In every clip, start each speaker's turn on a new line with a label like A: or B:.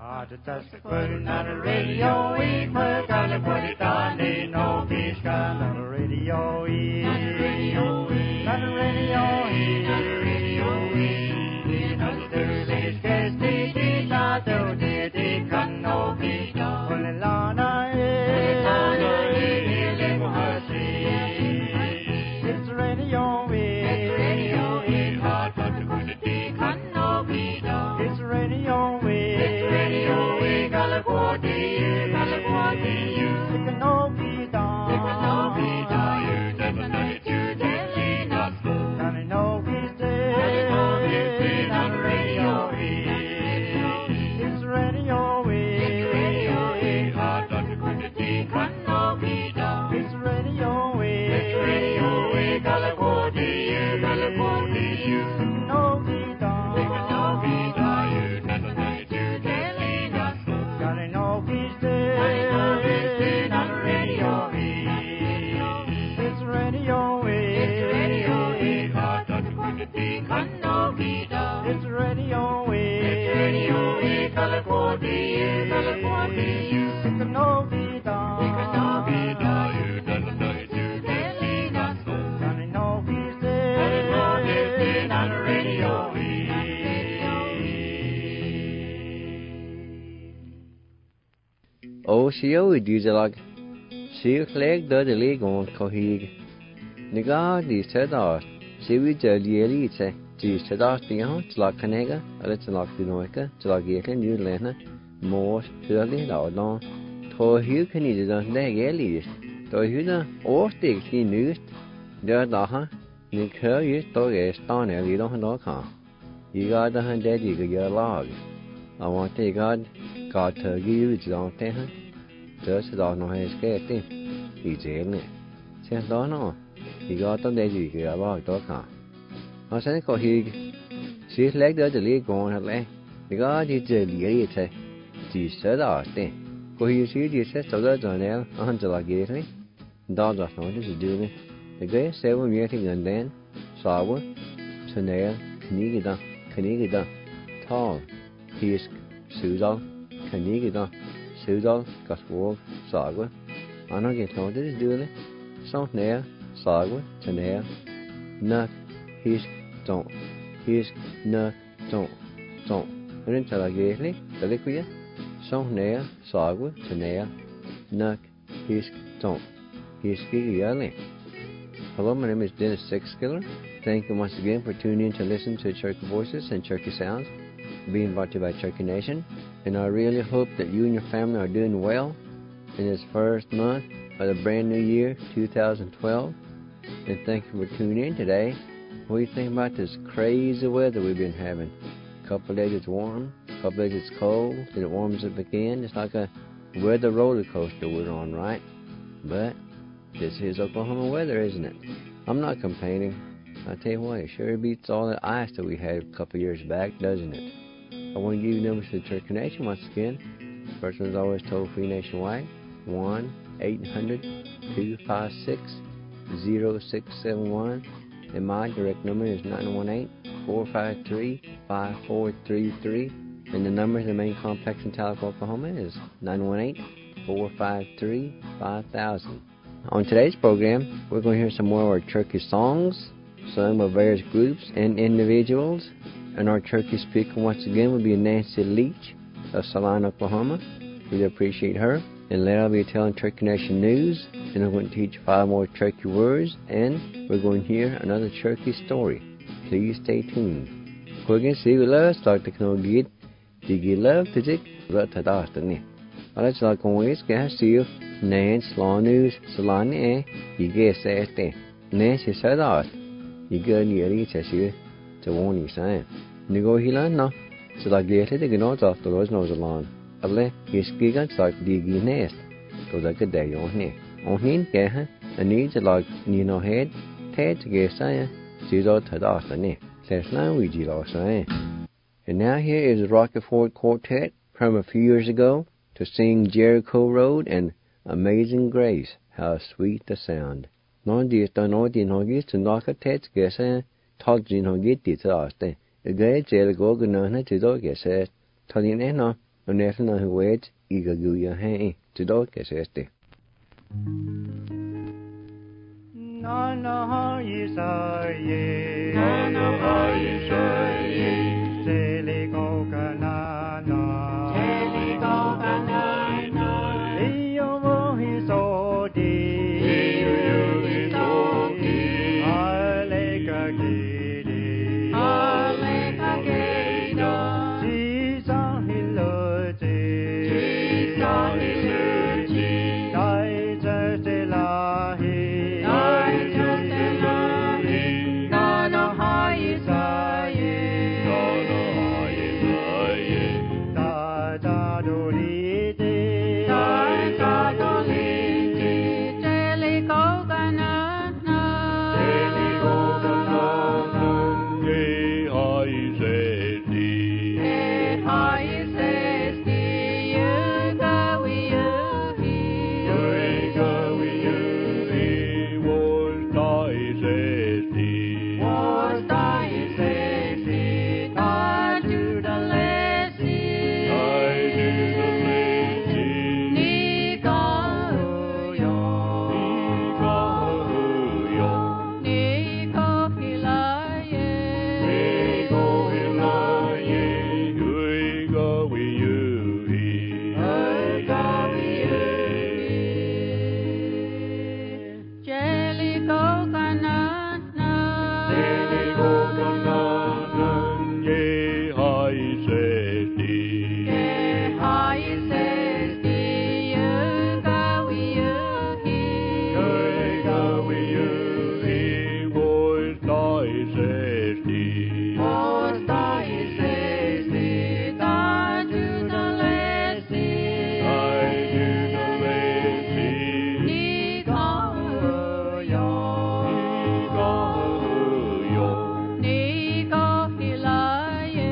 A: Just put it on the radio, we put gotta put it on the no beach gun on the radio, on the radio, on the radio, on the radio, on the Thursdays, guess the kids are do the can no beach gun, on the lana, it's radio, hot but the good can no beach gun, it's radio.
B: O sio dizelag siu leg do de leg on kohig niga di seda siu jeli se di seda tiho tla kanega ale tla dinoika tla geken new lena mo tli la no to hu kani de ne geli to hu na ortig ki nust der da ha ni kør ju to ge stan er li do no ka you got the hand daddy ge log I want to God to give you the thing. Just đó nó hay cái gì thì dễ nè xem đó nó thì có tấm đây gì cái bao đó cả nó sẽ có khi xí lấy đó để lấy con hoặc là thì có đi chơi gì thế chỉ sợ đó thế có khi xí đi sẽ sau đó rồi nè anhจะlàm gì thế đó nó chỉ đưa nè thì cái xe của mình thì gần đến sao á cho nên cái đó thao thì sử dụng cái đó sử dụng các bộ sợi quá, anh nói cái thằng đấy đưa đấy, xong nè sợi quá, cho nè, nè, hít nè, trộn, nên cho là cái đấy, cái đấy quý á, xong nè sợi quá, cho nè, nè, hít cái gì này. Hello, my name is Dennis Sixskiller. Thank you once again for tuning in to listen to Cherokee Voices and Cherokee Sounds, being brought to you by Cherokee Nation. And I really hope that you and your family are doing well in this first month of the brand new year, 2012. And thank you for tuning in today. What do you think about this crazy weather we've been having? A couple of days it's warm, a couple of days it's cold, then it warms up again. It's like a weather roller coaster we're on, right? But this is Oklahoma weather, isn't it? I'm not complaining. I tell you what, it sure beats all the ice that we had a couple of years back, doesn't it? I want to give you numbers to the Cherokee Nation once again. First one's always toll-free nationwide, 1-800-256-0671. And my direct number is 918-453-5433. And the number to the main complex in Tahlequah, Oklahoma is 918-453-5000. On today's program, we're going to hear some more of our Cherokee songs, sung by various groups and individuals. And our Cherokee speaker once again will be Nancy Leach of Salina, Oklahoma. Really appreciate her. And later I'll be telling Cherokee Nation news. And I'm going to teach 5 more Cherokee words. And we're going to hear another Cherokee story. Please stay tuned. We're going to see what love start to know get. Did you love to take what to do to let's like always get see Nancy Law News Salina. You get say Nancy said that. You get nearly to see to warn you saying. Nigo hilan no. So like the other thing not off the Lord's nose along. Able his gigant like diggy nest. Go like a day on here. On him get and needs like Nino head. Ted to get saying. She's all to off the knee. Says now we did all saying. And now here is the Rockefort Quartet from a few years ago to sing Jericho Road and Amazing Grace. How sweet the sound. Non dies don't know the noggies to knock a Ted's guess Tolgin ho get it after. A great jail go to do guess it. Tolin eno, and never know who waits, eager go your hand to dog as este.
A: No, no, is a ye.
C: No, no, is a ye.
A: Jelly coconut.
C: Jelly coconut.
A: Leo mo is so deep.
C: Leo is so deep.
A: I like a kitty.
C: I like a kitty.
A: She's a hillogy.
C: She's a hillogy.
A: I just love him.
C: I just love him. No, no, is a ye.
A: Da da do dee dee.
C: Da da do dee dee. Jelly coconut.
A: Jelly coconut.
C: Hey, hi, says the you go with you.
A: You go with you.
C: Was die says the I to the lazy. Nico yo. Nico hilaye. Jelly coconut. Yeah, hi, says the you go with you. Was die says the I to the lazy. Nico yo. Nico hilaye.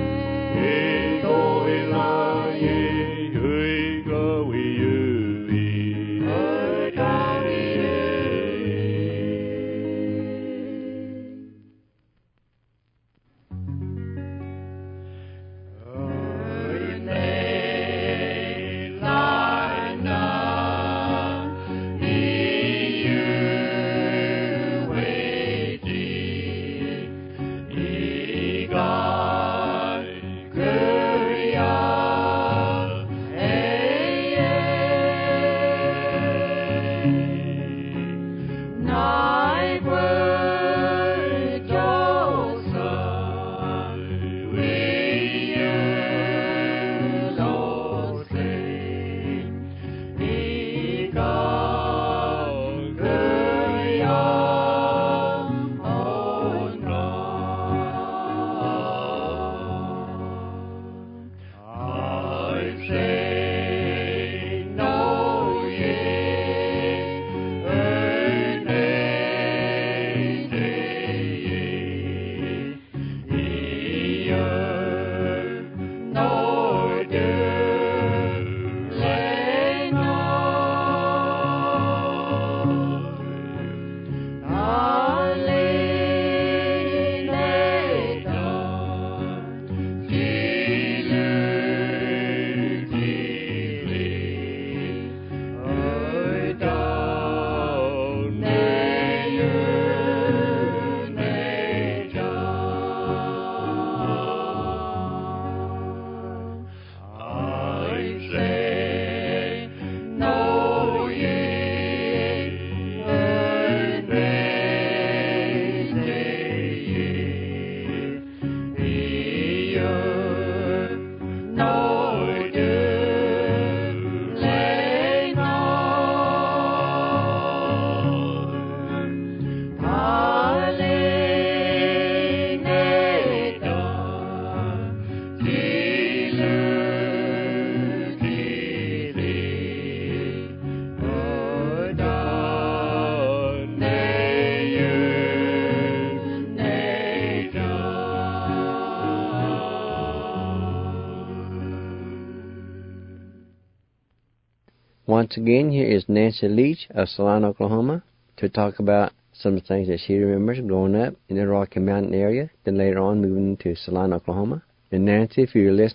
B: Once again, here is Nancy Leach of Salina, Oklahoma, to talk about some things that she remembers growing up in the Rocky Mountain area, then later on moving to Salina, Oklahoma. And Nancy, if you're listening,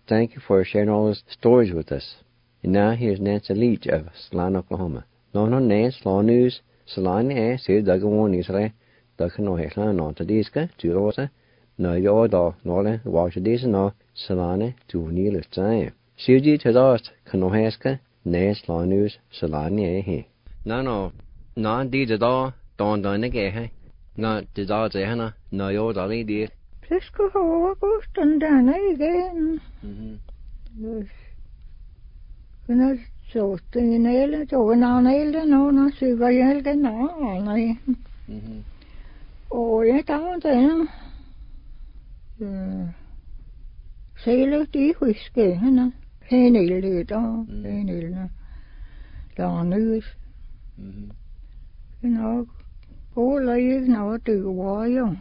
B: thank you for sharing all those stories with us. And now here's Nancy Leach of Salon, Oklahoma. No, Nancy, Law News, Salon, say Duggan Israel, Duggan no Heslan, no Tadiska, Jurosa, no Yoda, Nola, Washington, no Salane, to Neil time. Suji to dust, Kanohaska, Nancy Law News, Salon, he. No, did the door, don't done again, not the dog, no Yoda lady.
C: Plesko Augustan dan igen. Kun så den eller så en eller någon så var jag den nej. Och jag tar den. Sele de huske henne. Henil då, henil. Der nys. Nå, og ikke noget det var jo.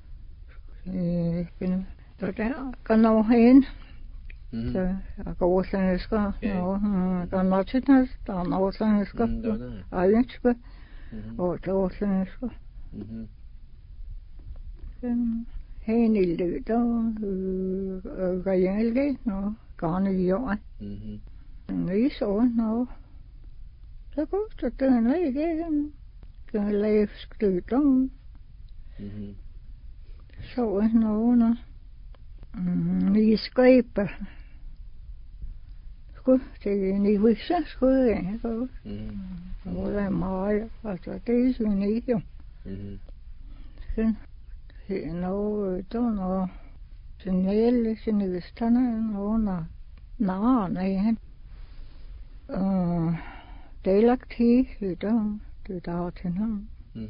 C: Så der kan nå hen. Så jeg går sådan skal. Der når til næste, der når sådan skal. Ejenske. Og der sådan skal. Hen i det der reelle nå garne jord. Nei så nå. Så går det den igen. Kan lave skryter. Så er nogen nye skaber. Skud, det er nye visse skud, ikke? Og det er meget, altså det er sådan ikke jo. Så det er noget, der er noget signale, signalisterne, noget nej. Det er lagt til, det er der til ham.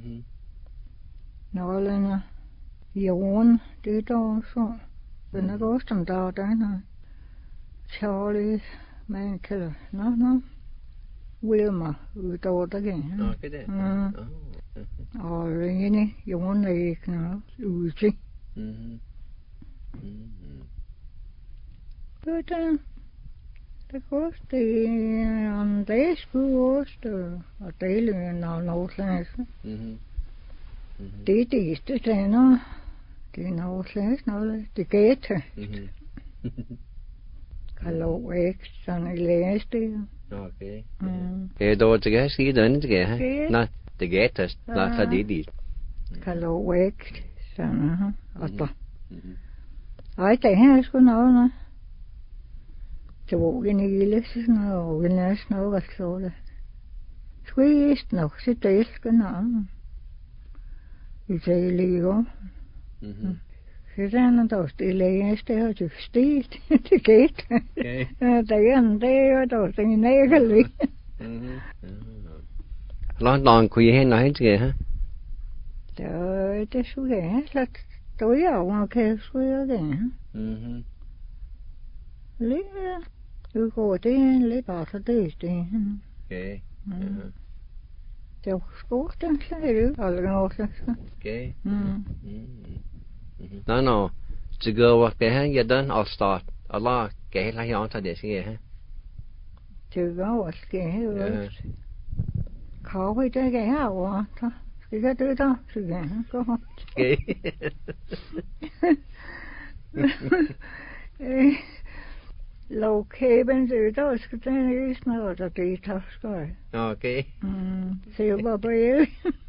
C: Nålene. Jorden, det er der så. Den er også som der er Charlie, man kalder, nå. Wilma, udover der igen.
B: Okay, det.
C: Og rene jorden er ikke noget ude til. Det koster en dag skulle også, og dele noget slags. Det er det eneste tænder. Det er noget slags noget. Det gætter. Kan lov ikke sådan i læste.
B: Okay. Det er til at sige den til at have. Nej, det gætter. Nej, så det dit.
C: Kan lov ikke sådan. Og så. Ej, det her er sgu noget. Det var ikke en lille sådan noget. Og vi næsten noget, hvad slår det. Skvist nok, så det er sgu noget. Vi tager lige om. Så den der stille eneste har du stiget til gæt. Det er jo der sådan en ægelig.
B: Langt kunne jeg hen og hen til det, ha?
C: Det skulle jeg have. Der er jo en kæft, skulle jeg det. Lige du går det lidt bare så det er det.
B: Okay.
C: Det var skort, den sagde du. Aldrig også.
B: Okay. No. To go what they have, you done, I'll start. Allah, get like you answer this, yeah.
C: To go, what skal Kåre, det kan jeg over. Skal jeg det der? Så kan jeg gå. Okay. Lovkæben, det der skal den ikke snart, og det tager skal jeg.
B: Okay.
C: Se jo bare på el.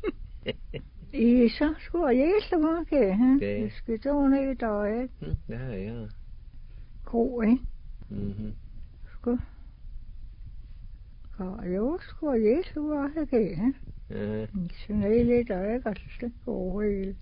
C: I så skulle jeg så meget,
B: okay.
C: Det skal du ned i dag, ikke?
B: Ja.
C: Ko, ikke? Skulle. Jo, skulle jeg så meget, ikke? Så ned i dag, og så går helt.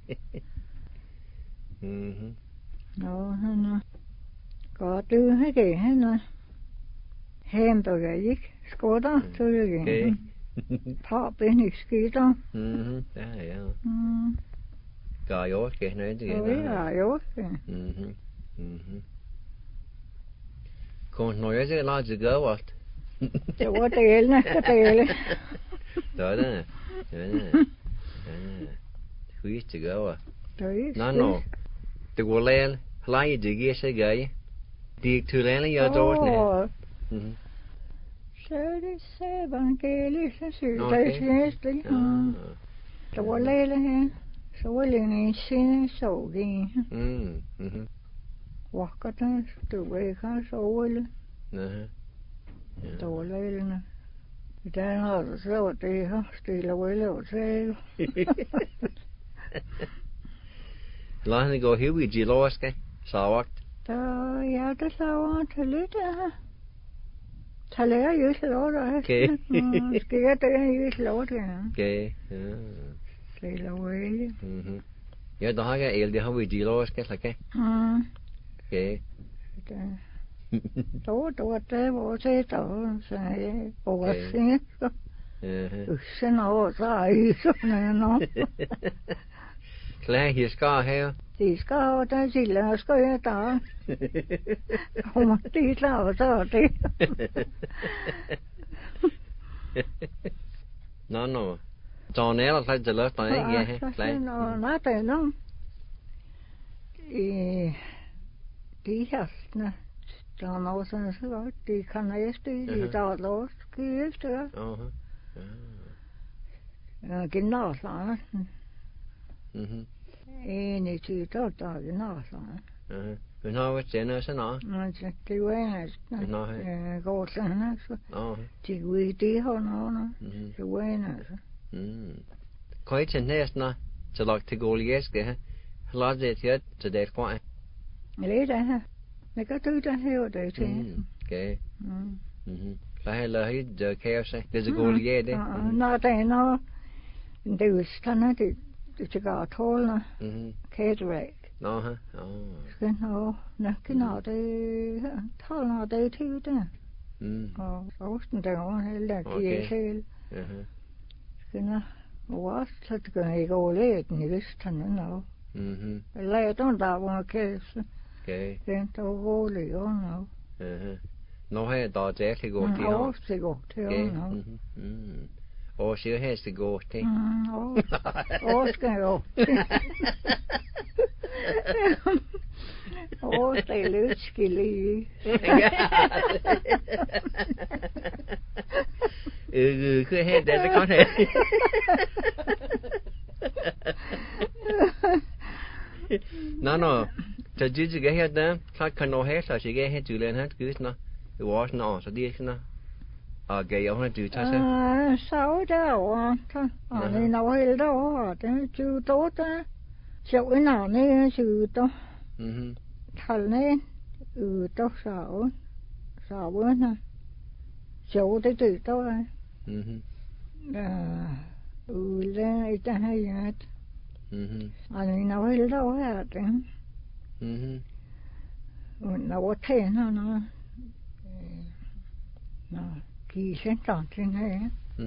C: Nå, han er. Godt, du ikke, han er. Hamburger, ikke? Skotter, så er det ikke. Pappen i skitter.
B: Ja. Gør jeg også, skal jeg ikke?
C: Ja, jo.
B: Kun når jeg ser lagt til gøre, hvad?
C: Det var delen efter delen.
B: Det. Skvist til gøre. Nå. Det går lære. Leje det giver sig gøje. Det er til lære, jeg dårlig.
C: Så det er evangeliet, så synes jeg, det er der var lære her. Så var det en sinde så det. Wakata tuweka soile.
B: Nè.
C: Tole na. Tän har så det har stilla väl så.
B: Lahne go hiwi jiloske. Sawakt.
C: Ta ja det så att lite ha. Taler ju så då.
B: Okay.
C: Ska jag det ju så då.
B: Okay.
C: Stilla väl.
B: Mhm. Ja, da har jeg el, det har vi jiloske, like. Okay.
C: Då det var det då så jag och sen så. Sen har så nå.
B: Klar, her skal her.
C: De skal ha der silla skal jeg ta. Om de klarer så det.
B: No. John er altså til løft, ja, klar.
C: Nå, det nå. De hestene, der er noget sådan så godt, de kan næste i der lov, skal efter. Gymnasierne. En i tid, der er gymnasierne.
B: Men har vi tjener sådan noget?
C: Men det var næsten. Går sådan altså. De går i det her noget. Det var næsten.
B: Kan I til næsten til lagt til goligeske her? Lad det til det fra.
C: Lidt af her. Jeg kan du der her det til.
B: Okay. Lad hit kaos. Det er golige det.
C: Nå, det er noget. Det er jo sådan det til gartholene. Cateract.
B: Nå,
C: Skal nå, når det taler det til det. Og osten der var heller ikke selv. Skal nå. Og så det kan ikke overleve den i Vestland nå. Eller den der var kæse.
B: Okay.
C: Den der rolig og nå.
B: Nå har jeg da det til godt til.
C: Nå, det går til nå.
B: Og så her skal gå til.
C: Og skal jo. Og det er løsskillige.
B: Cứ hết det có thể. Nó cho chứ cái hết đó khác cần nó hết là chỉ cái hết chữ lên hết cứ nó wash nó så đi nó cái ông nó chữ cho sao
C: sáu đâu thôi này nào hết đâu thế chữ tốt á chữ nào này chữ tốt thằng này tốt sáu bữa nè chữ tới từ tốt á lên ít hay hết này nào hết đâu hết thế nào thế nó kỳ sinh tròn trên này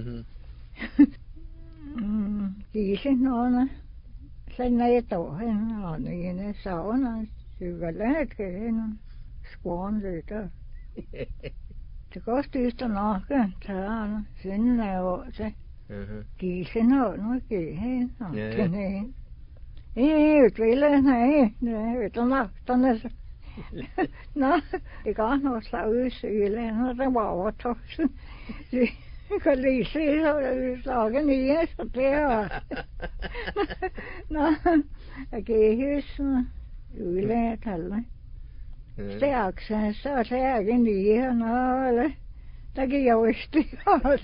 C: kỳ sinh nó nè sinh này tổ hay nó này sáu nó sự gọi là cái nó squan rồi đó thì có tí nó cái thà nó sinh nào thế kỳ sinh nó kỳ hay nó cái này vậy lên này này tao nói nó thì có nó sợ sự lên nó đang bỏ thôi cái lì xì thôi sợ cái gì hết thế à nó cái hết lên thật đấy sẽ sợ cái gì nó đấy ta cái dầu sticker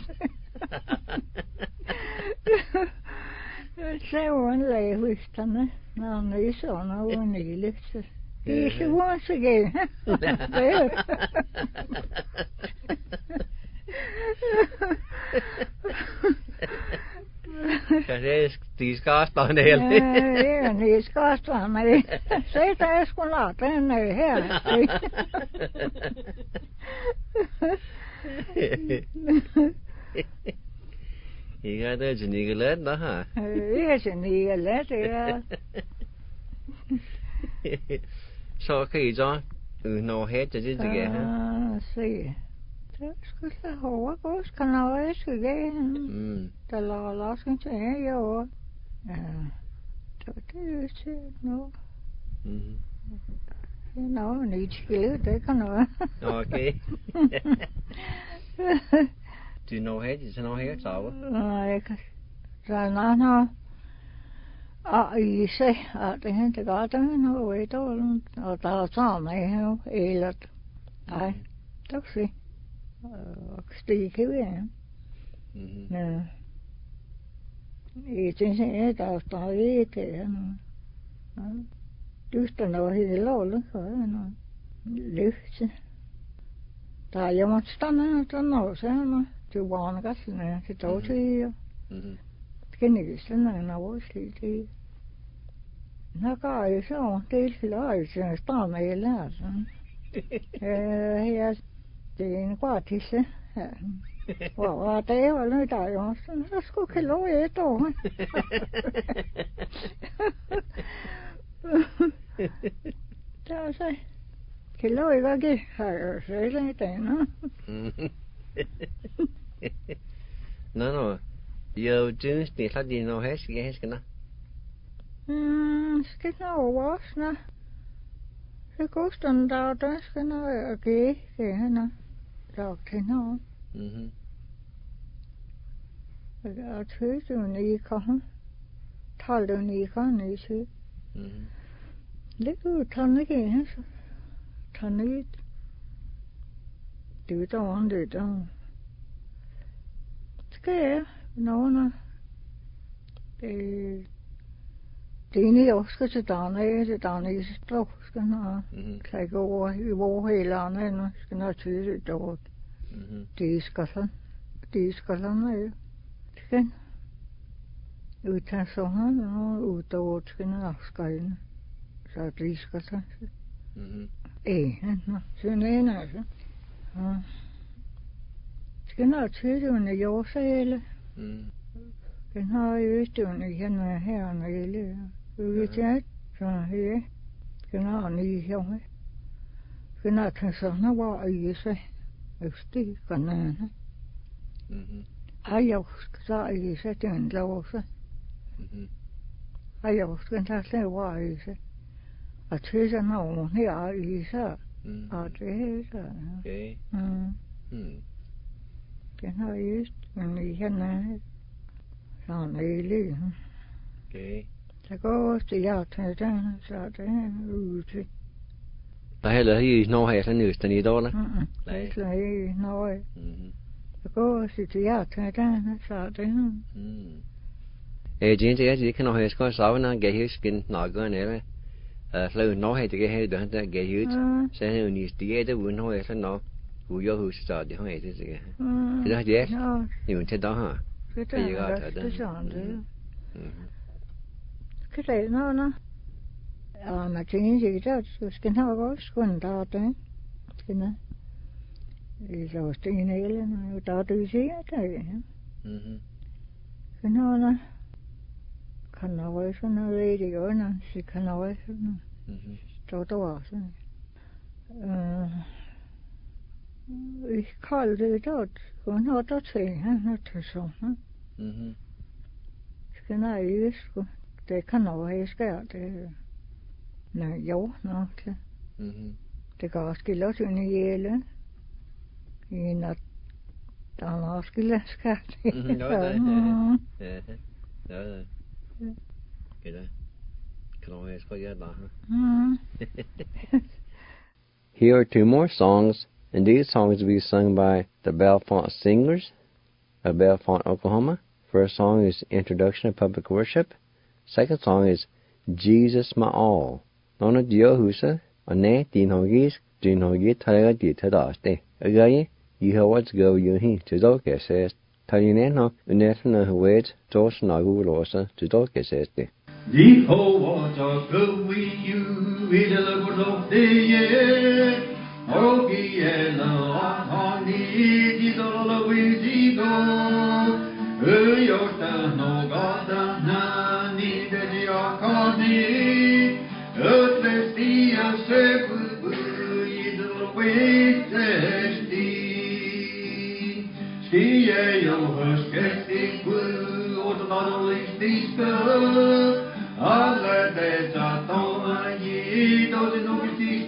C: se on leihuistana no niissä on ollut niilessä viisi vuosikin
B: de skaster det
C: ja de skaster nej se der skulle lade den her
B: Iya det er nigelet da ha.
C: Ja, nigelet ja.
B: Så kan I så nå helt til det her.
C: Se. Det skulle jeg håbe også kan jeg skal det. Der lader også til jo. Ja. Det er det nu. Nå, nigelet det kan noget.
B: Okay. Du når helt, så når helt så.
C: Nej, så når Ai se, ajattelin, että kaatamme ovit on, ota saameen eilat. Ai, toksi. Stiikin vielä. No. Itse se ei taustaa viiteen. Yhtenä ohilla ollenkaan. No. Lyhtsä. Tai jommasta näitä nousee. Se vankas näin. Se tosi jo. Kennekissä näin avoisiltiin. No kai se on teillä aisen. Sitä meillä on. Ja siinä kuatissa. Vaata ei ole nyt ajamassa. Olisiko kello ei tuohon? Tämä on se. Kello ei kaikki. Se ei ole mitään.
B: No. Giờ chứ thì sao gì nó hết cái nào?
C: Skal nå varsna. Se kustantaa tässä no keihkeänä. Saakse no. Ja tøyden I kan. Talden I kan I se. Det tanne keihänsä. Tanne det on det on. Skal no. Det også til derne I står skal nå. Kan gå over I vor hele andre skal nå tyde dog. Det skal sådan. Det skal sådan. Skal utan sådan og udover skal nå skal. Så det skal sådan. Nå, sådan en altså. Skal nå tyde under jordsæle. Den har jo stående her når jeg lever. Ude så her. Den har ni her. Den har taget sådan var I sig. Østig kanane. Jeg skal I sig den lov sig. Jeg skal tage sig var I sig. Og til sådan over her I sig. Og det så.
B: Okay.
C: Den har just men I henne. Sådan I lever.
B: Okay.
C: Så går også til jeg tager den, så det ude til.
B: Der heller I når her så næsten I dag,
C: Nej. Det er I når. Så går også til jeg tager den, så det.
B: Gente kan nå her skal savne gav her skin nagen eller. Flere når her det her der gav her. Så er jo det det uden når så når. Ude hos så det har det det. Det er det. Jo til der har.
C: Det er det sådan. Cái này nó mà chuyện gì đó cái nó có quần to đấy cái nó rồi chuyện này là to từ xí cái nó khăn nói số nó lấy đi rồi nó chỉ khăn nói số nó to số kallt det då och nó då säger nó till så ska nej just det kan nog skal det nej jo nok det det kan også skille os ind i hele i nat der er også skille skal det
B: Here are two more songs, and these songs will be sung by the Bellefonte Singers of Bellefonte, Oklahoma. First song is Introduction to Public Worship. Second song is Jesus My All. Nona Diohusa, Ane, Dinhogis, Dinhogi, Taraga, Ditadaste. Again, you have what's go you he to doke says. Talineno, Unetna Huet, Josh Nagulosa, to doke says.
A: Jehovah, go with you, with the Lord of the year. Ogiela, Hani, Didola, with the go. Yota, no God, Nani, the Yakani, Earthly, Seku, Idol, with the Stee. Skie, your skeptic, or the Lord is the alla dessa toma ye dos no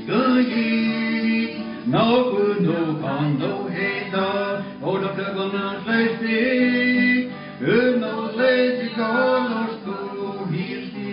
A: ye no no kando heta oda plagona slesti no lezi kolos tu hilti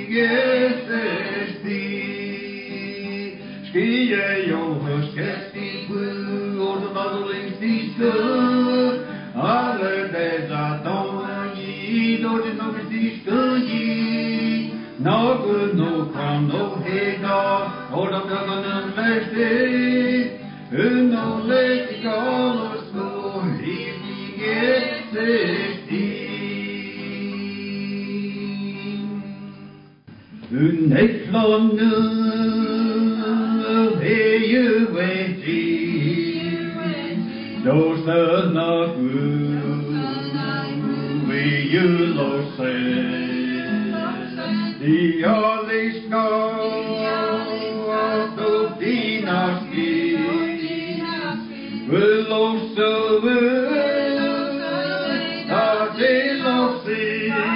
D: Esti blue, or the bubbling sea good. Alle desa don ye, or the no sea good ye. No good, no crown, no head, or the governor left it. No lady call us go, he gets it. Neklanne veiuveti, dosana veilose, dialiska dinaski, velose adelosi.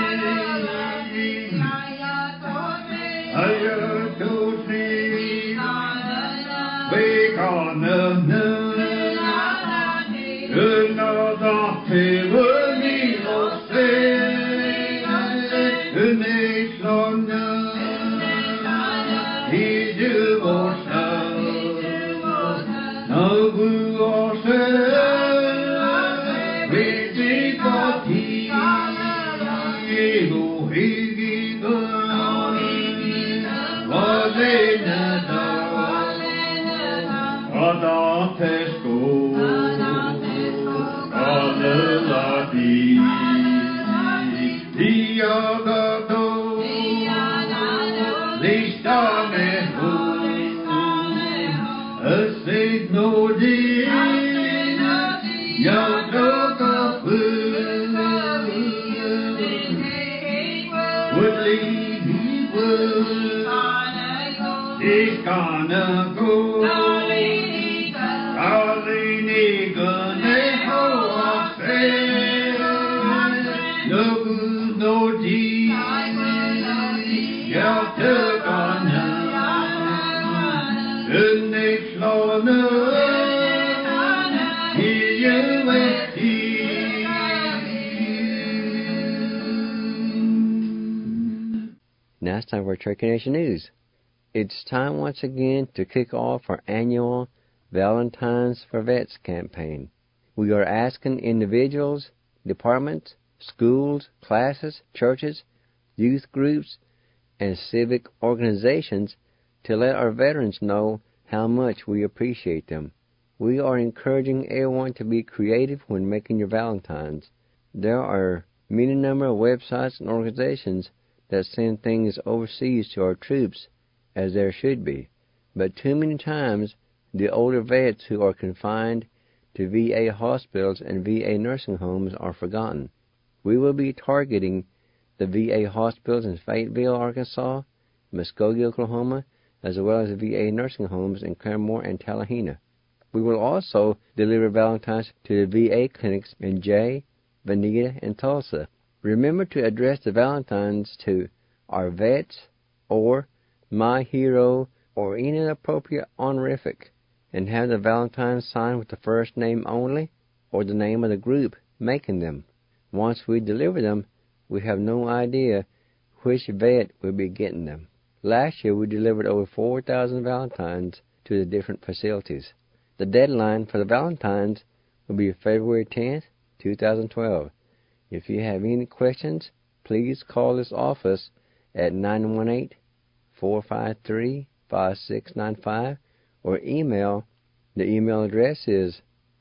B: Now it's time for Turkey Nation News. It's time once again to kick off our annual Valentine's for Vets campaign. We are asking individuals, departments, schools, classes, churches, youth groups, and civic organizations to let our veterans know how much we appreciate them. We are encouraging everyone to be creative when making your Valentines. There are many number of websites and organizations that send things overseas to our troops, as there should be. But too many times, the older vets who are confined to VA hospitals and VA nursing homes are forgotten. We will be targeting the VA hospitals in Fayetteville, Arkansas, Muskogee, Oklahoma, as well as the VA nursing homes in Claremore and Tallahena. We will also deliver Valentines to the VA clinics in Jay, Veneta, and Tulsa. Remember to address the Valentines to our vets or my hero or any appropriate honorific, and have the Valentines signed with the first name only or the name of the group making them. Once we deliver them, we have no idea which vet will be getting them. Last year we delivered over 4,000 Valentines to the different facilities. The deadline for the Valentines will be February 10th, 2012. If you have any questions, please call this office at 918-453-5695 or email. The email address is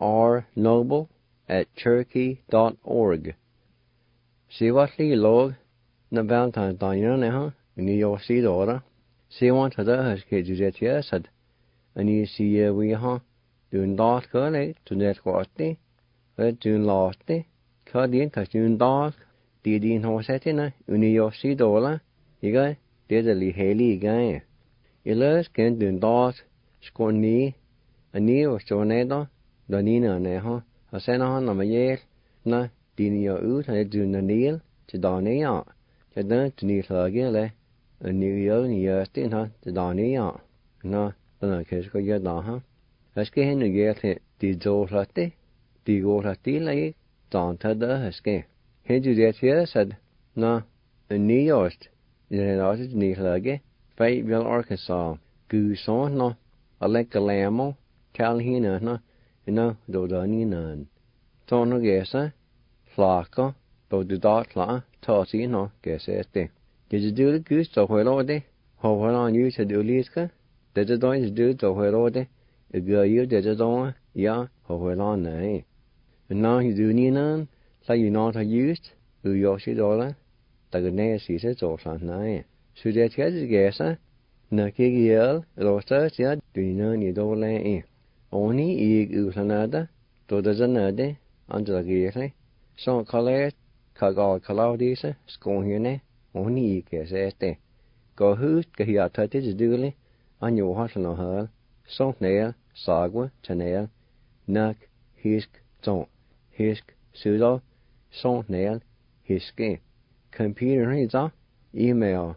B: rnoble@cherokee.org. See what Lee log na Valentine's Day na New York City order. See what other has get you that yes had and you see we doing dot go to that quality doing lost Kadien Kashun Dog, Didin Horsetina, New York City dollar, you got deadly Haley guy. Illus can do dog, Scorny, a new tornado, Donina Neho, a Senahan of a year, na, Dinio Ut, and do Nanil, to Donia, to done to New Lagile, a New York, New York, to Donia, no, the Kisko Yadaha. Let's get in the year to Dizolati, Digolati like. Danta da haske. Hendu det here said, na, a New York, in an artist Fayetteville, Arkansas, Gooson, no, a like a lamo, Kalhina no, no, Dodaninan. Tono gesa, Flaka, Bodudotla, Tasi no, gesete. Did you do the goose to Huelode? How well on you to do Liska? Did you do to Huelode? A girl you did it on, ya, how well on nay. And now you do Ninan, like you not a used, Uyoshi dollar, like a nasty says or something. So that you guess, Nakigiel, Rosa, do you know you don't lay? Only Usanada, Dodazanade, under the gear, so colored, Kagal Calaudisa, Scohune, only Casete. Go hoot, Gahiata is duly, on your hustle her, so nail, Sagwa, Chanel, Nuck, Hisk, Ton, Hisk, Sudo, so nail, Hiske. Computer reads email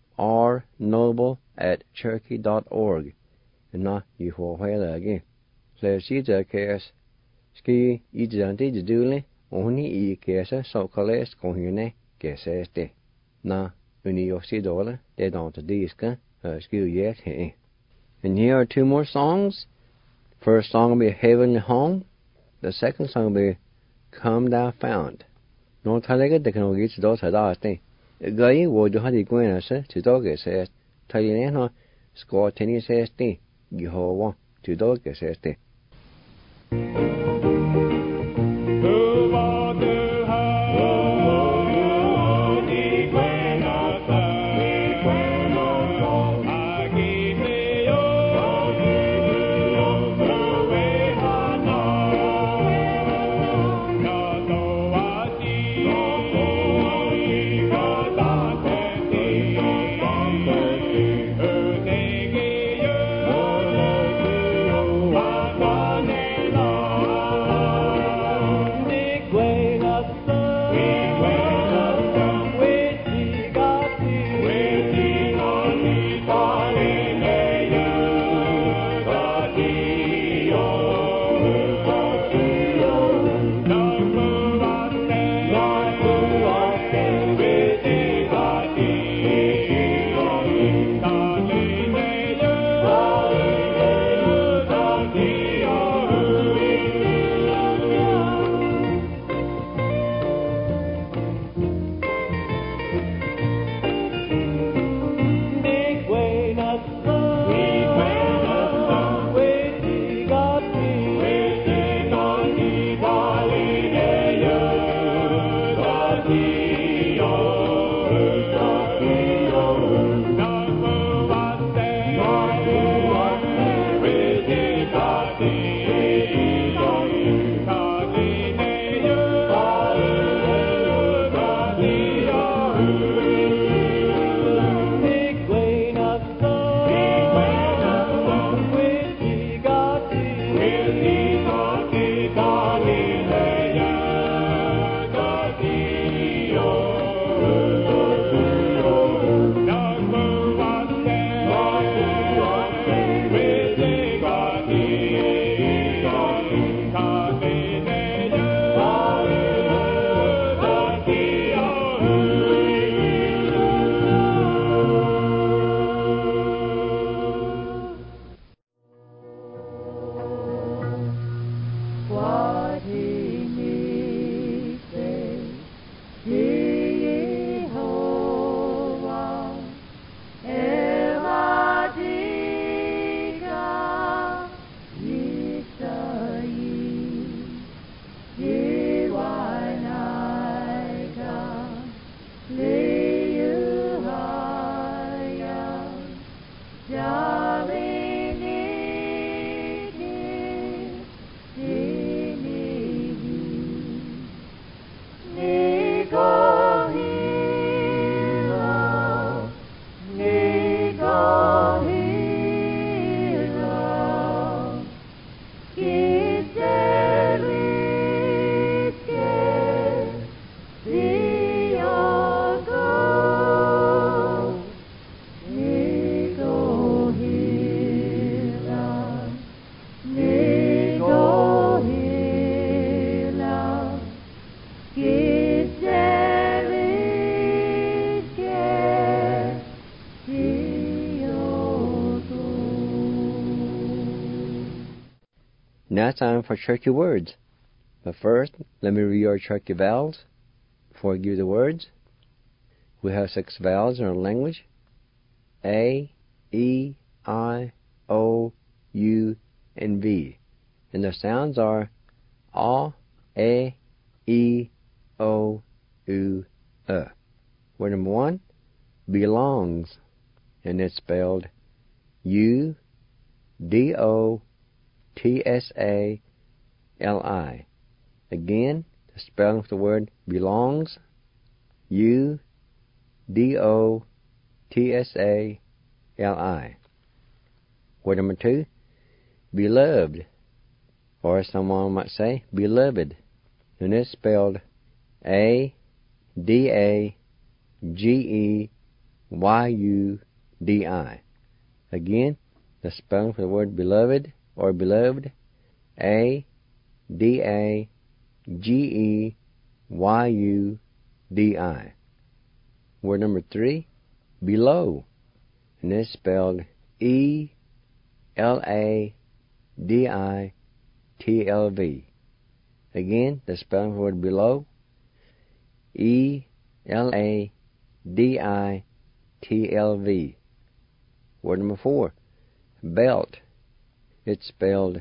B: rnoble@cherokee.org. And now you will hear that again. So she just cares. Ski, you don't need to do it. Only you cares so collect going guess este. Now, when you see dollar, they don't disc, ski yet. And here are two more songs. First song will be Heavenly Home. The second song will be Come Thou Found. No talega de can get to those at our thing. A guy would do how go in to dog says, tell you no, score tennis says thing. You hold one to dog says thing. Now it's time for tricky words. But first, let me read your tricky vowels before I give you the words. We have 6 vowels in our language. A, E, I, O, U, and V. And the sounds are A, E, O, U, Word number 1, belongs. And it's spelled U-D-O-T-S-A-L-I. Again, the spelling of the word belongs, U-D-O-T-S-A-L-I. Word number 2, beloved, or someone might say beloved, and it's spelled A-D-A-G-E-Y-U-D-I. Again, the spelling for the word beloved or beloved, A-D-A-G-E-Y-U-D-I. Word number 3, below, and it's spelled E-L-A-D-I-T-L-V. Again, the spelling for the word below, E-L-A-D-I-T-L-V. Word number 4, belt. It's spelled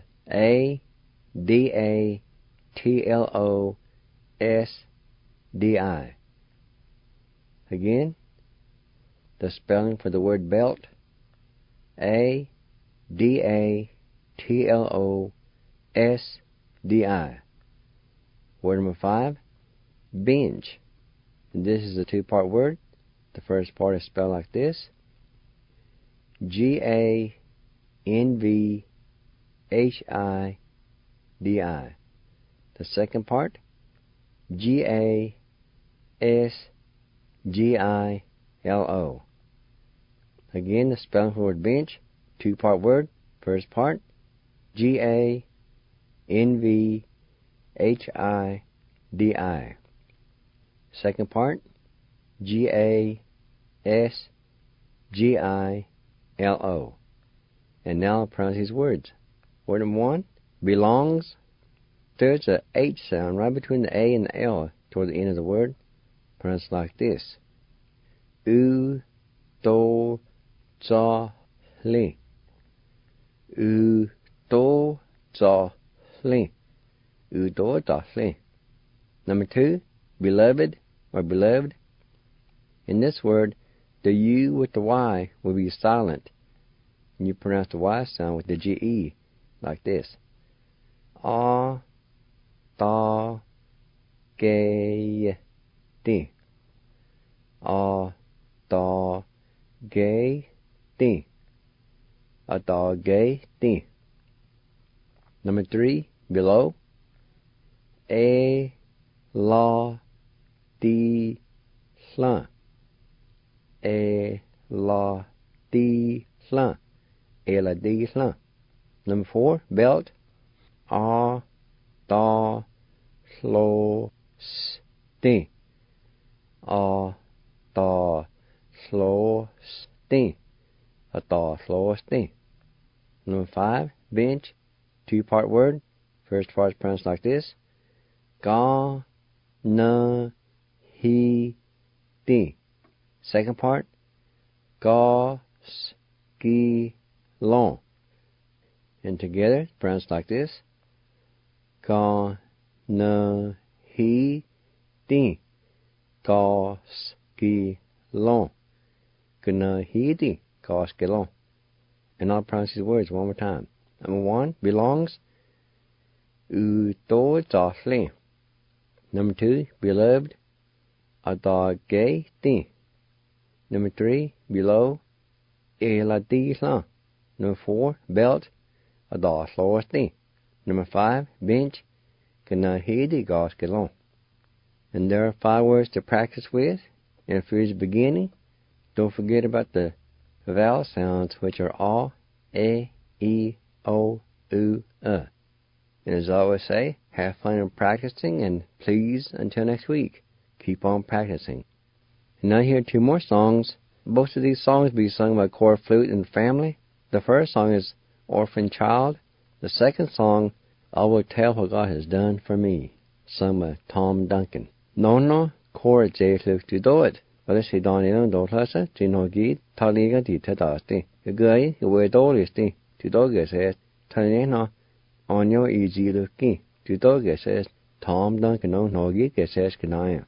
B: A-D-A-T-L-O-S-D-I. Again, the spelling for the word belt, A-D-A-T-L-O-S-D-I. Word number 5, bench. And this is a 2-part word. The first part is spelled like this, G-A-N-V-H-I-D-I. The second part, G-A-S-G-I-L-O. Again, the spelling for the word bench, 2-part word. First part, G-A-N-V-H-I-D-I. Second part, G-A-S-G-I-L-O. And now I'll pronounce these words. Word number 1, belongs. There's a H sound right between the A and the L toward the end of the word. Pronounced like this. U-to-za-li. U-to-za-li. U-to-za-li. Number 2, beloved or beloved. In this word, the U with the Y will be silent. And you pronounce the Y sound with the G-E, like this. A, ta, ge, ti. A, ta, ge, ti. A, ta, ge, ti. Number 3, below. A, la, ti, sla. A, la, ti, sla. A, la, ti, sla. Number 4, belt. A, ta, slo, sti. A, ta, slo, sti. A, ta, slo, sti. Number 5, bench. 2-part word. First part is pronounced like this. Ga, na, he, ti. Second part, ga, ski, long. And together, pronounced like this. Ga, na, he, ti. Ga, ski, long. Ga, na, he, ti. Ga, ski, long. And I'll pronounce these words one more time. Number 1, belongs. U-to-za-li. Number 2, beloved. A-da-ge-ti. Number 3, below. E-la-di-la. Number 4, belt. A-da-slo-sti. Number 5, bench. Ga-na-he-di-ga-ski-long. And there are 5 words to practice with. And for the beginning, don't forget about the vowel sounds, which are A, E, O, U, And as I always say, have fun in practicing, and please, until next week, keep on practicing. And now here are 2 more songs. Both of these songs will be sung by Cord Flute and family. The first song is Orphan Child. The second song, I will tell what God has done for me, sung by Tom Duncan. No, core J. Luke to do it. But I say, Donnie, don't let us, Gino Gid, Taliga di Tadasti. A guy, the way Dolisti, to dog says, Talina, on your easy looking, to dog says, Tom Duncan, no Gid says, Canaya.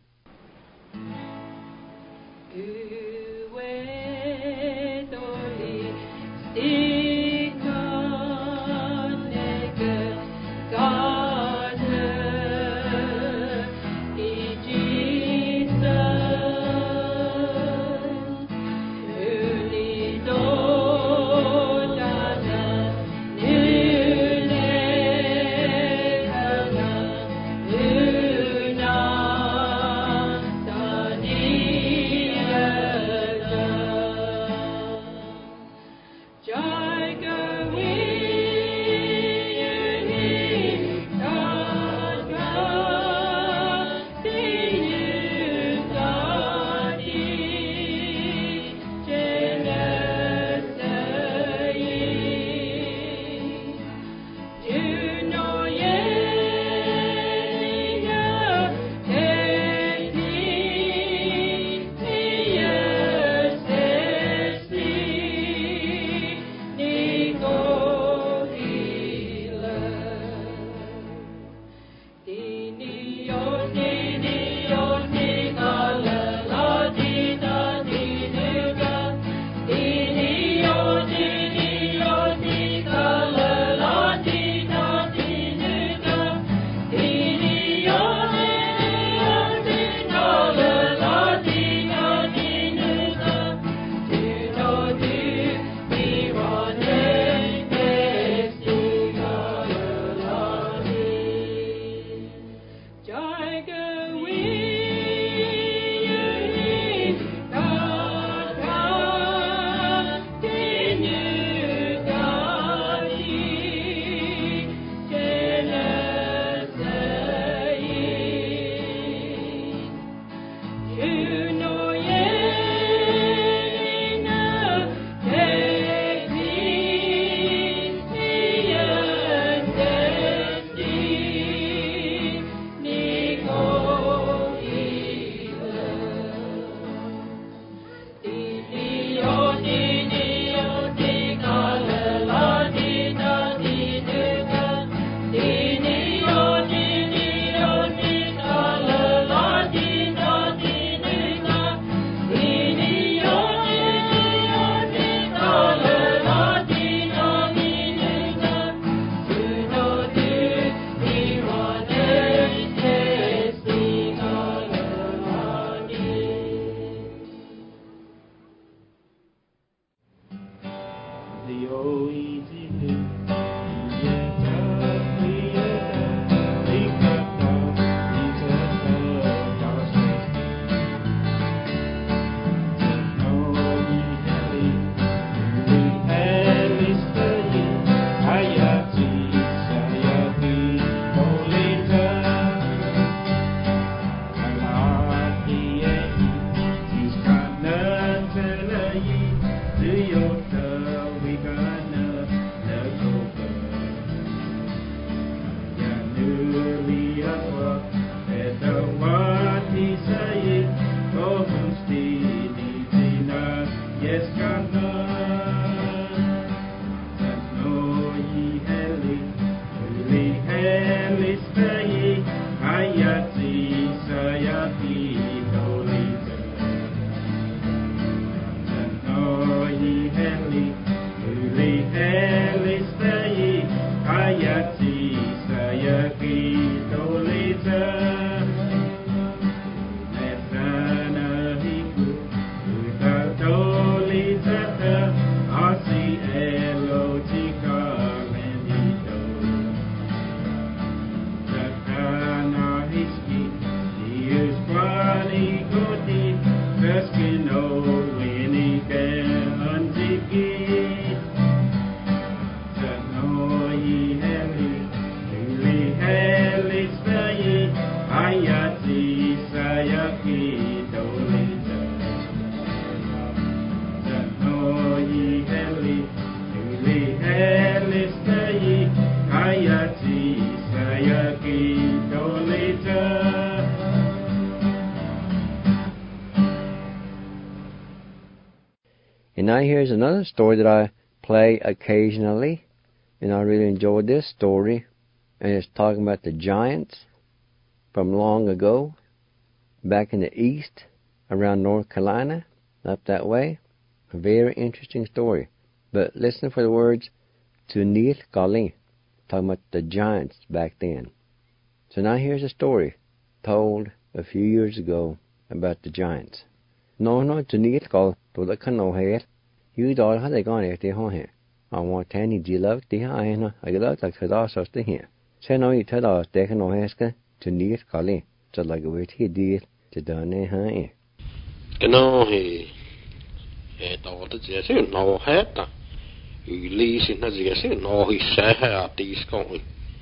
D: Hayati
B: And now here's another story that I play occasionally, and I really enjoyed this story, and it's talking about the giants from long ago, back in the east, around North Carolina, up that way. A very interesting story. But listen for the words, Tunil Kali, talking about the giants back then. So now here's a story told a few years ago about the giants. No, Tunil Kali, to the Kanohe, you don't have to go near the home here. I want any deal the Hina, I get out like the us to here. Say no, you tell us, they can no heska, Tunil Kali, just like a wait he did to done a high.
E: Kanohe. Đó là chỉ là nó hết à, lý sinh là chỉ là nó hơi sai à tí con,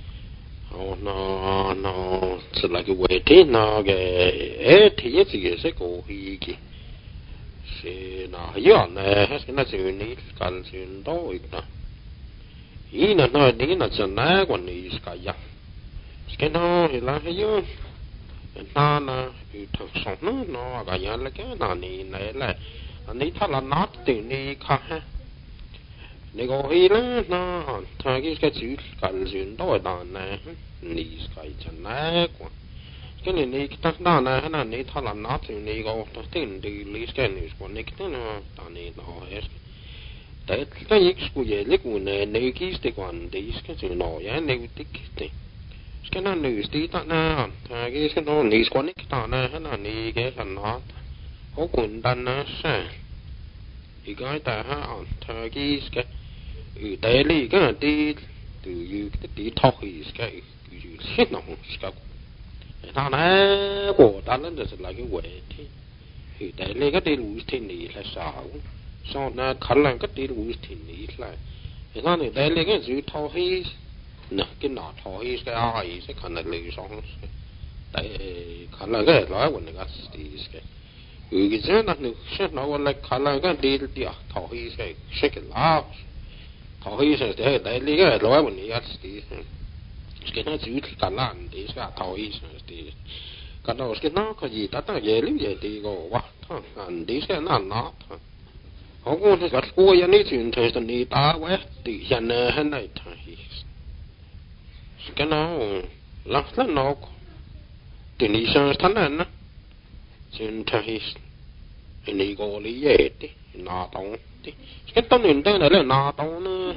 E: nó chỉ là cái vấn đề nó cái thì chỉ là cái gì cái, thì nó hiểu này hết cái nó chỉ là cái chuyện đó ít à, ý là nó đi là chỉ là quan lý cái gì, cái nó thì là hiểu, nó thực sự nó cái gì là cái này là anh ấy thà là nát từ này khác ha, này có gì đó nó thay cái chữ cái chuyện đó là này, này cái chân này quá, cái này cái đó này này thà là nát từ này có tên từ lý cái này còn này cái nó này nó hết, đấy cái gì cũng vậy, lấy cái này cái quan đấy cái chuyện nó vậy này cái nó này tí ta na, cái nó này quan cái này cái nó có quyền đàn nó sao, thì cái ta ha, cái đại lý cái đi từ cái đi thóc cái hết nó cái ta này của ta nó là cái vấn đề, thì đại lý cái đi lùi thì này là sao, sau này khả năng cái đi lùi thì này là, thì ta này đại lý cái chữ thóc hết, nè cái nọ thóc hết cái ai sẽ khả năng lùi xong, tại khả năng cái loại vấn đề cái cái cái gì nó nó là khả năng cái đi thọ hi sẽ cái lá thọ hi sẽ để đại lý cái loại vấn đề cái nó chịu cả lan thì sẽ thọ hi sẽ cái đó cái nó cái gì ta dễ lắm dễ thì có quá anh đi sẽ nó họ cũng sẽ có cái này chuyện thời gian đi ta vậy thì hiện nay này thì cái nó là nó thì đi sang thằng này chuyện thời này có lý gì thế, nà tông thế, cái tông này tên là nà tông nữa,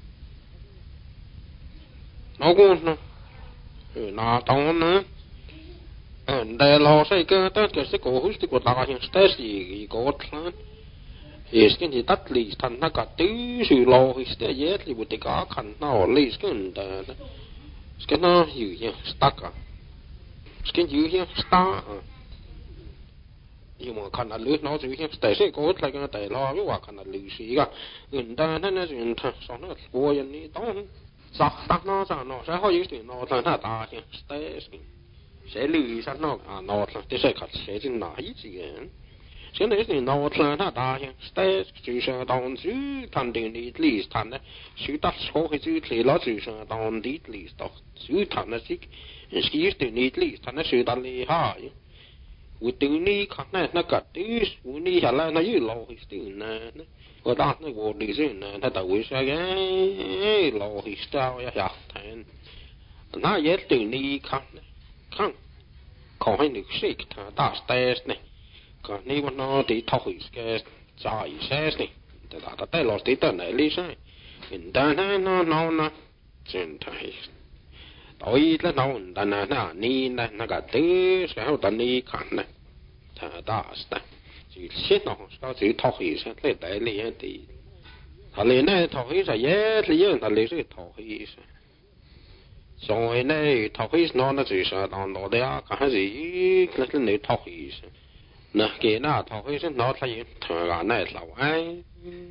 E: nó cũng nà tông nữa, đây là sai cái tất cả sẽ có hút của ta hiện tại gì có thằng, cái gì tắt lì thành nó cả tứ sự lo thì sẽ dễ thì bút cả khăn nó lì cái nó gì nhỉ stuck à, cái gì nhỉ stuck nhưng mà khăn là lưới nó chỉ tại sao có lại cái tại lo cái quả khăn là lưới xí cả, người ta nó chuyện thật sao nó qua vậy ní đó, sao nó sẽ có những chuyện nó thật là ta chứ, sẽ lưới sao nó nó thì sẽ khát sẽ trên nào ít gì cái này thì nó thật là ta chứ, chỉ là đòn chứ thành tiền đi lưới thành đấy, chứ ta số cái chứ thì nó chỉ là đòn đi lưới đó, chứ thành là chứ cái tiền đi lưới thành nó sự đàn lưới ha. Ủa từ ní khả năng nó cả tí, ủa ní hả là nó dưới lò thì từ nè, ở đó nó vô đi dưới nè, nó tạo cái sao cái lò thì sao ya ya thành, nó dễ từ ní khả năng, còn hay được xịt thà ta stress này, còn ní mà nó thì thôi cái trái stress này, ta tay lò tí tận này lý sai, hiện tại nó chuyện thay. Tôi là nó đàn na ni na na cả thứ sao đàn ni khăn này, thà ta sẽ chỉ xét nó sao chỉ thọ hi sẽ lấy đại lý thì thà lý này thọ hi sẽ dễ lý thà lý sẽ thọ hi sẽ, rồi này thọ hi nó chỉ sẽ đàn nó đấy cái gì lấy cái này thọ hi sẽ, nè cái nào thọ hi sẽ nó thấy thà cái này là ai,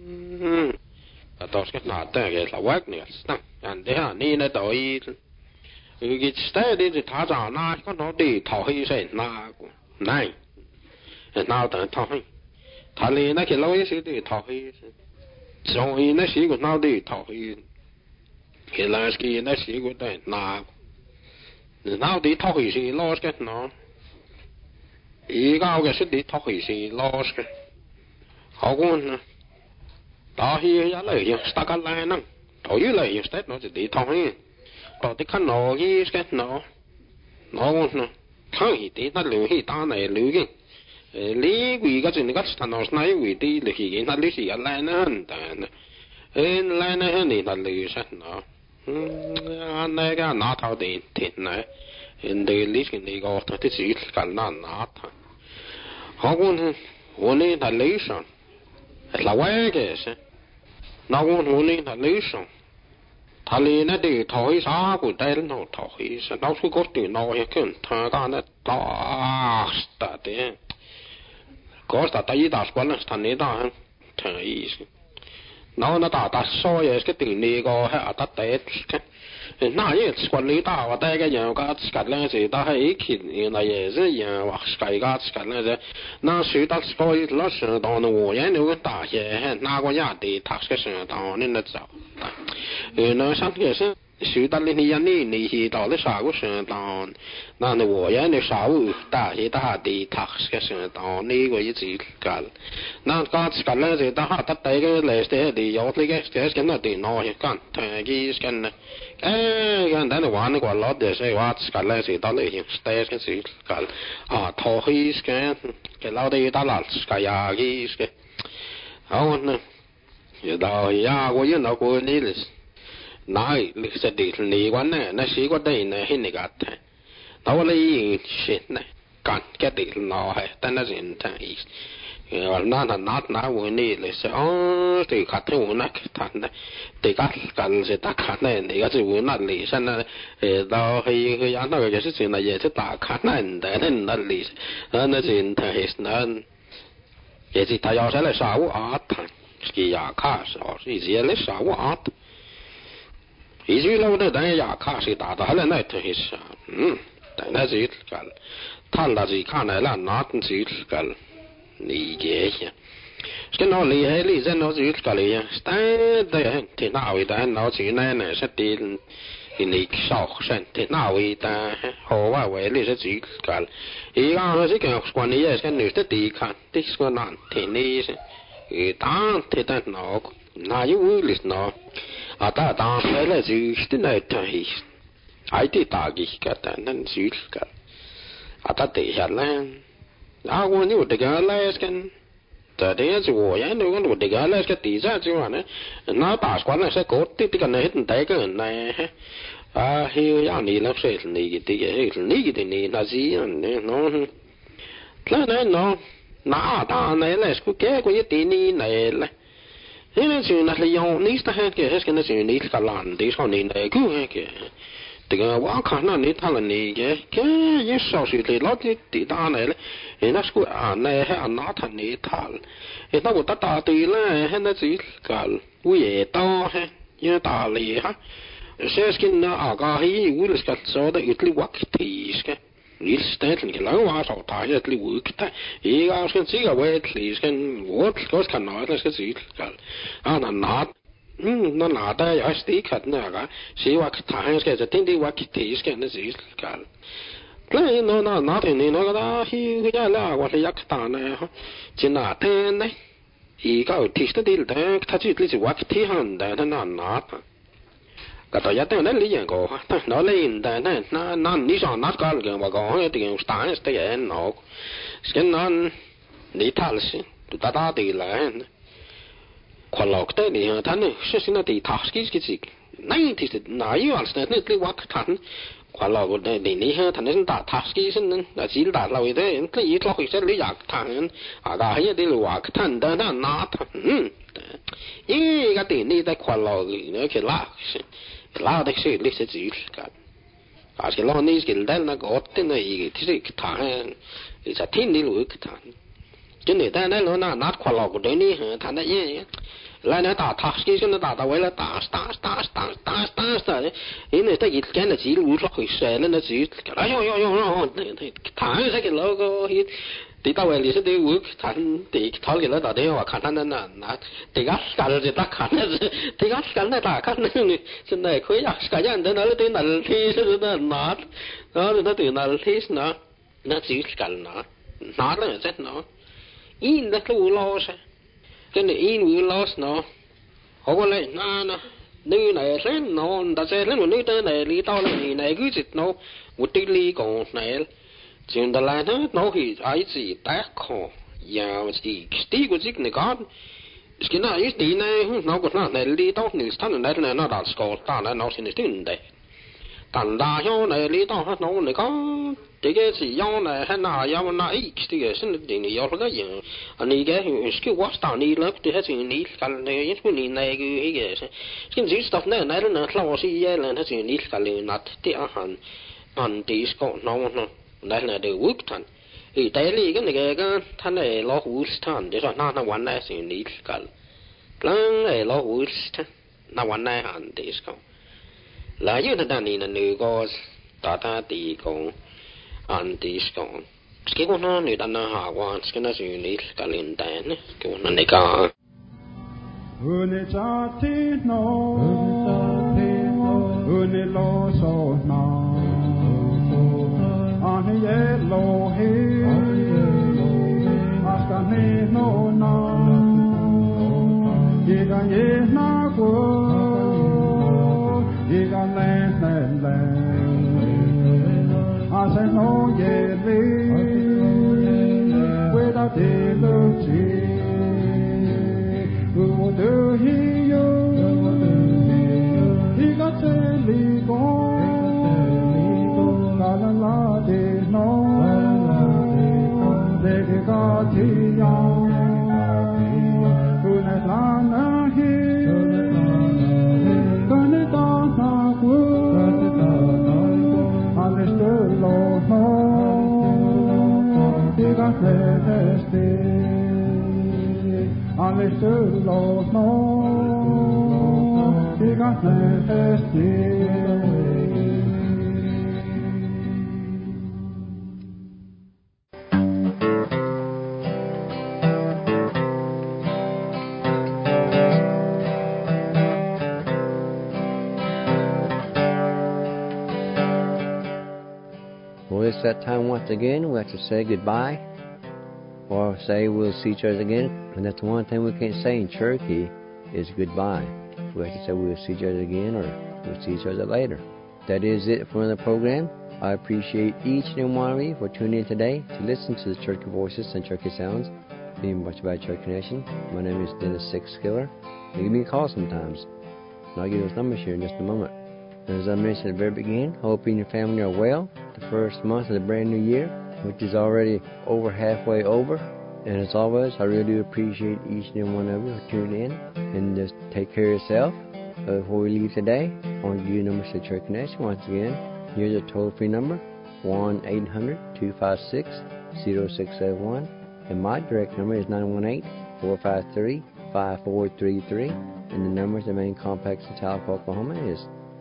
E: đó cái nào tên cái là quét này, anh đấy ni này tôi cái style đi thì thả ra na có nó đi thọ hi sẽ na này nào tận thọ hi thà lý này cái lâu ấy sẽ đi thọ hi rồi này sĩ của nào đi thọ hi cái là cái này sĩ của đây nào đi thóc gì sĩ lo cái nó ý cao cái sự đi thóc gì sĩ lo cái họ cũng đó hi ya lại những start cái lại năng thôi như lại những start nó chỉ đi thóc ấy đó thì khăn nó hi cái nó cũng khang hi đi nó lưu hi ta này lưu cái lý quỷ cái chuyện cái thằng nó nói quỷ đi lưu hi cái nó lưu hi lại nó hơn lại nó hơn thì nó lưu sát nó anh này cái nó thao đi thì này để lý cái này có thể chỉ cái nó họ cũng hôm nay là lý sao là vậy cái gì nó cũng hôm nay là lý sao thà lý nó đi thôi sao cũng đây nó thôi sao nó cứ có tiền nó hay cái thằng cái nó đó ta thế có ta thấy ta quan là thằng này ta thằng ý nó ta soi cái tiền này có hay ta tết cái那也管理大我大概人家干那些他还一起那也是人话干干那些那谁他搞那是当的我也那个大些那个呀的他是是当的那早那上个是谁他那你是到的啥个是当那我也那啥物大些大的他是是当那个一直干那干那些他他大个来些的有那个是那的那些干他个是干cái đó là quan quan lót để xây hóa cái này thì đó là hiện tại cái gì cái thôi cái lao đây ta là cái cái không nè giờ đó ya của yên nó của đi là này lịch sử đi này quan này nó sĩ quan đây này hiện cái thế đó là gì này cái đi nó hay ta nó hiện tại nó của này là sẽ thì khát theo nó khát này thì cái sẽ ta khát này thì cái sự nó lý sinh này đó hay anh nói cái sự này sẽ ta khát này để nó lý nó chuyện thì nó cái gì ta要是来啥我啊cái nhà khá sao cái gì来啥我啊一句老的但nhà khá是打的来thì sao但那是个他那是看来了那是个理解一下cái nó lý hay lý dân nó chỉ cái lý à tại thì nào vậy ta nó chỉ này sẽ tiền thì lý sau sen thì nào vậy ta họ vậy lý sẽ chỉ cái ý nó sẽ cái quan lý cái người sẽ đi看thì cái nạn thì lý thì ta nó yếu lý nó ta phải là chỉ cái này thì ai thì ta cái ta nên chỉ cái ta để hạ lên我你这个来跟这点子我也那个这个来个地产之外呢，那大关那些搞的这个呢，很大个人呢，还有让你那些你的你的你那是呢，那大呢来是个个一点你来了。现在就那是用你是那个，现在是你这个烂的上你那个那个。这个我看那你他了你个也少许的老的地大来了，那是个那还拿他你他了，那我大对了，那是个我也到还也大了哈，现在那个还我是个说的有点我提是个。你是但是你老话说他也里我看，一个是这个我也提是跟我看到那是这个那拿。那拿的要是第一看那个，是我看是个，天天我提是个那是个。那拿的你那个那去家了，我是要看呢，就拿的呢，一个提的的的，他就就是我提上的，他拿的。cái đó giờ này lý do có, nó lên đây này, nó ní sao nó có cái mà có cái tiếng Spanish cái nó, cái nó ní thal gì, ta đi lại. Quan lộc đấy thì thằng này sẽ xin đi task cái gì, này thì này vào sẽ này cái work thằng quan lộc đấy thì này thằng này đã task cái gì là chỉ đã lâu đấy, cái gì lâu sẽ lấy giặc thằng cái hay đi work thằng đó là nát thằng, cái tiền này tại quan lộc nó cái lá đấy sẽ lấy sẽ chỉ cái cái lo này cái đấy là có tên này thì cái thằng thì sẽ thiên đi lùi cái thằng cho nên ta nói nó nát khoa lọ của đấy ní thằng đấy nhé lại nó ta cái nó ta vậy là ta ý này ta cái nó chỉ lùi ra khỏi xe nó chỉ cái yo thằng cái lỗ cái thì tao về thì sẽ uống thằng thì tháo cái lỗ ta đấy và khăn thằng nó thì gắt cả thì ta khăn thì gắt cả này ta khăn này trên này khối giặc cả nhà nó nói tới là thì nó nát nó từ là thì nó chỉ cả nó là rất nó in that lu loss cái này in lu loss nó họ có lại na nữ này rất nó đã sẽ rất một nữ tới này lý tao là gì này cứ dịch nó một tí lý còn này chuyện đó là nó thì ai gì tác khó và gì tí của dịch này có cái này ít tí này nó còn này lý tao những thằng này nó đã score ta nó xin được đấy thành ra cho này lý tao nó này có cái gì do này hay là do nó ít cái sinh định này do cái gì anh ấy cái watch down đi lớp thì hết sự ní cái này cái này này cái gì stuff này này nó lâu xí là hết sự ní cái này nát thì anh đi score nó này là đều work thành thì tại vì cái này cái thằng này lo work thành để cho nóวันnày sự ní cái này lo work nóวันnày anh đi score là như thế này là người có ta thì cũng anh đi score cái con nó người ta nó hạ quan cái nó sự ní cái liên đại này cái con này cả
D: une chati no une lo so na ane ye lo he asta ne no na diga ye na ko diga le ase no ye le without the who do he you he got to leave go la la la de no de got to young who na na he gonna na ku understood Lord no he got to understood Lord no he got
B: Well, it's that time once again. We have to say goodbye or say we'll see each other again. And that's one thing we can't say in Cherokee is goodbye. We have to say we'll see each other again or we'll see each other later. That is it for the program. I appreciate each and every one of you for tuning in today to listen to the Cherokee Voices and Cherokee Sounds being brought to you by Cherokee Nation. My name is Dennis Sixkiller. You give me a call sometimes. And I'll give you those numbers here in just a moment. And as I mentioned at the very beginning, I hope you and your family are well. The first month of the brand new year, which is already over halfway over. And as always, I really do appreciate each and every one of you for tuning in. And just take care of yourself. Before we leave today, I want to give you numbers to Cherokee Nation once again. Here's a toll-free number, 1-800-256-0671. And my direct number is 918-453-5433. And the numbers of the main complex in Tahlequah, Oklahoma is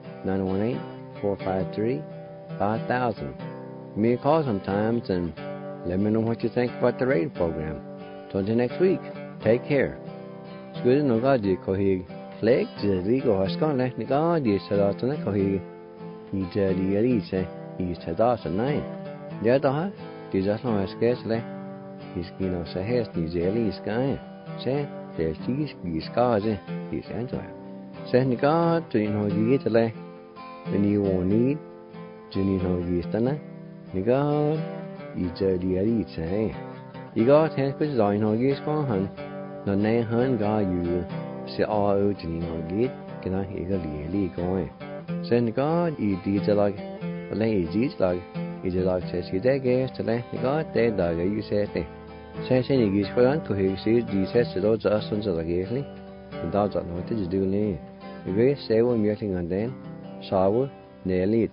B: 918-453-5000. Give me a call sometimes and let me know what you think about the radio program. Till until next week, take care. Good no God di kohig flag the legal haskan le niga di sadatna kohig ni jadi ali se I sadat nine. Ja da di zasno haskes le iskino se hes ni jeli sky se der tis gi skaze di santo se niga to no gi tele when you want need to ni no gi stana niga I jadi ali se I got has ku zoi no gi skan nó nay hơn ga yu sẽ ở trên nó gate cái nó hiện cái lý coi sen có đi cho lại lấy gì lại đi cho lại sẽ cái cái sẽ lấy có để đợi cái yu sẽ thế sẽ những cái khoản của hình sẽ đi sẽ đó cho xuân cho cái gì đó cho nó thì được nè cái sẽ vừa miếng thì ngon đến sau nè lít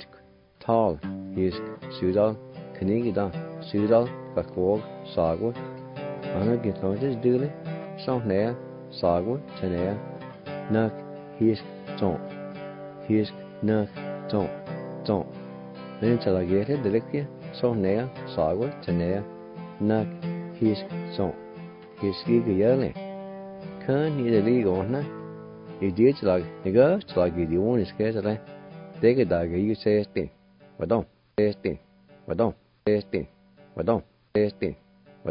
B: tall is sudo cái này cái đó sudo và cô sau Anna get longes dule, song nea, sagwa, chanea, nuk, hisk, ton, hisk, nuk, ton, ton. Then till I get it, delicia, song nea, sagwa, chanea, nuk, hisk, ton, hiski gayale. Kan ni the league on na, you did like the girls like you want is scarcely. Take a dagger, you say, but don't, say, but don't, say, but don't, say,